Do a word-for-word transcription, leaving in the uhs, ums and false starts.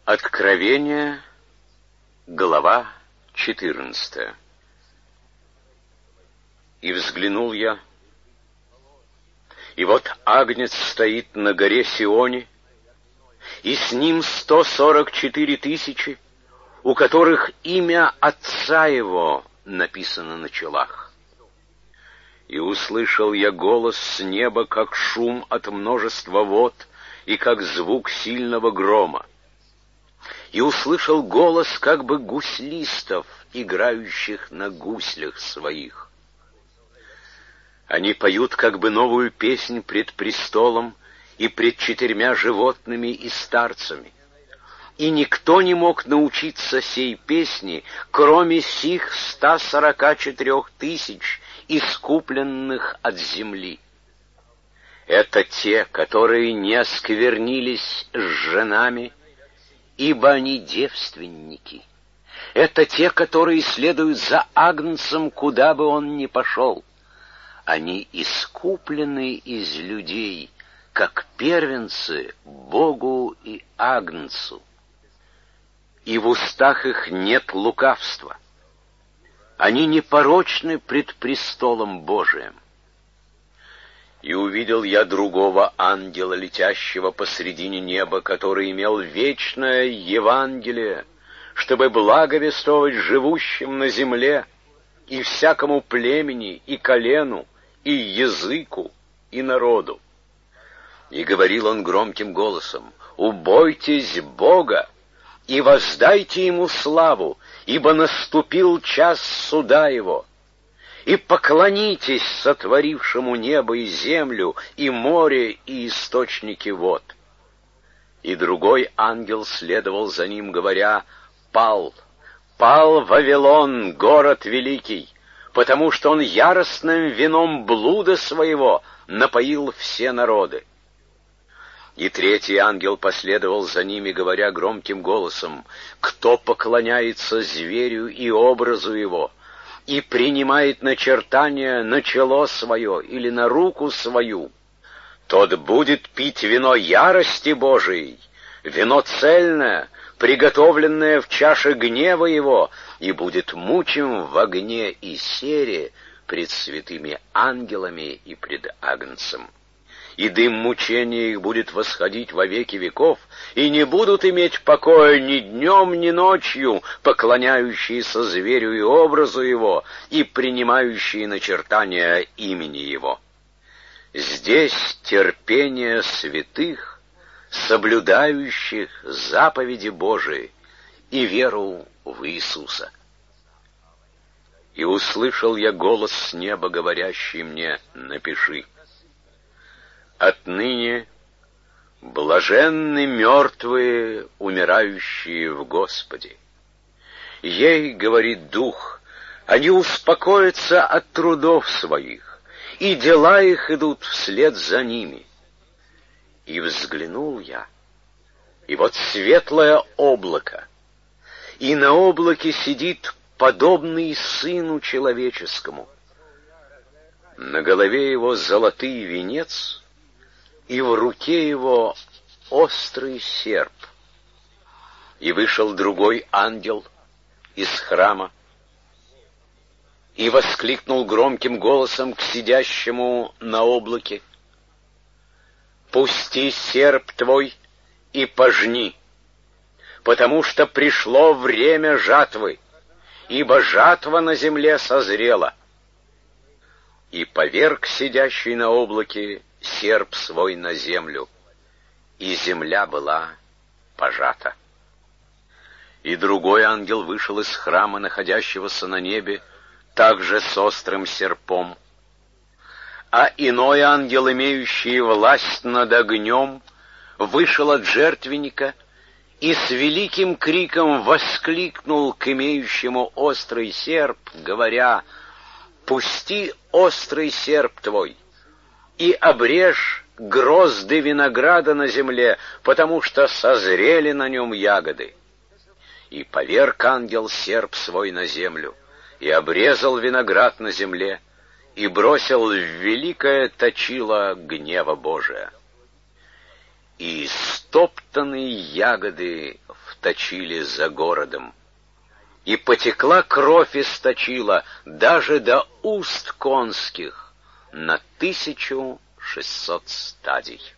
Откровение, глава четырнадцатая. И взглянул я, и вот Агнец стоит на горе Сионе, и с ним сто сорок четыре тысячи, у которых имя Отца Его написано на челах. И услышал я голос с неба, как шум от множества вод и как звук сильного грома. И услышал голос как бы гуслистов, играющих на гуслях своих. Они поют как бы новую песнь пред престолом и пред четырьмя животными и старцами. И никто не мог научиться сей песни, кроме сих ста сорока четырех тысяч, искупленных от земли. Это те, которые не осквернились с женами, ибо они девственники. Это те, которые следуют за Агнцем, куда бы он ни пошел. Они искуплены из людей, как первенцы Богу и Агнцу. И в устах их нет лукавства. Они непорочны пред престолом Божиим. И увидел я другого ангела, летящего посредине неба, который имел вечное Евангелие, чтобы благовествовать живущим на земле и всякому племени, и колену, и языку, и народу. И говорил он громким голосом: «Убойтесь Бога и воздайте Ему славу, ибо наступил час суда Его. И поклонитесь сотворившему небо и землю, и море, и источники вод». И другой ангел следовал за ним, говоря: «Пал, пал Вавилон, город великий, потому что он яростным вином блуда своего напоил все народы». И третий ангел последовал за ними, говоря громким голосом: «Кто поклоняется зверю и образу его, и принимает начертание на чело свое или на руку свою, тот будет пить вино ярости Божией, вино цельное, приготовленное в чаше гнева его, и будет мучим в огне и сере пред святыми ангелами и пред Агнцем. И дым мучения их будет восходить во веки веков, и не будут иметь покоя ни днем, ни ночью, поклоняющиеся зверю и образу его, и принимающие начертания имени его. Здесь терпение святых, соблюдающих заповеди Божии и веру в Иисуса. И услышал я голос с неба, говорящий мне: «Напиши: отныне блаженны мертвые, умирающие в Господе. Ей, говорит Дух, они успокоятся от трудов своих, и дела их идут вслед за ними». И взглянул я, и вот светлое облако, и на облаке сидит подобный Сыну Человеческому. На голове его золотый венец, и в руке его острый серп. И вышел другой ангел из храма и воскликнул громким голосом к сидящему на облаке: «Пусти серп твой и пожни, потому что пришло время жатвы, ибо жатва на земле созрела». И поверг сидящий на облаке серп свой на землю, и земля была пожата. И другой ангел вышел из храма, находящегося на небе, также с острым серпом. А иной ангел, имеющий власть над огнем, вышел от жертвенника и с великим криком воскликнул к имеющему острый серп, говоря: «Пусти острый серп твой и обрежь грозды винограда на земле, потому что созрели на нем ягоды». И поверг ангел серп свой на землю, и обрезал виноград на земле, и бросил в великое точило гнева Божия. И стоптаны ягоды в точили за городом. И потекла кровь источила даже до уст конских на тысячу шестьсот стадий.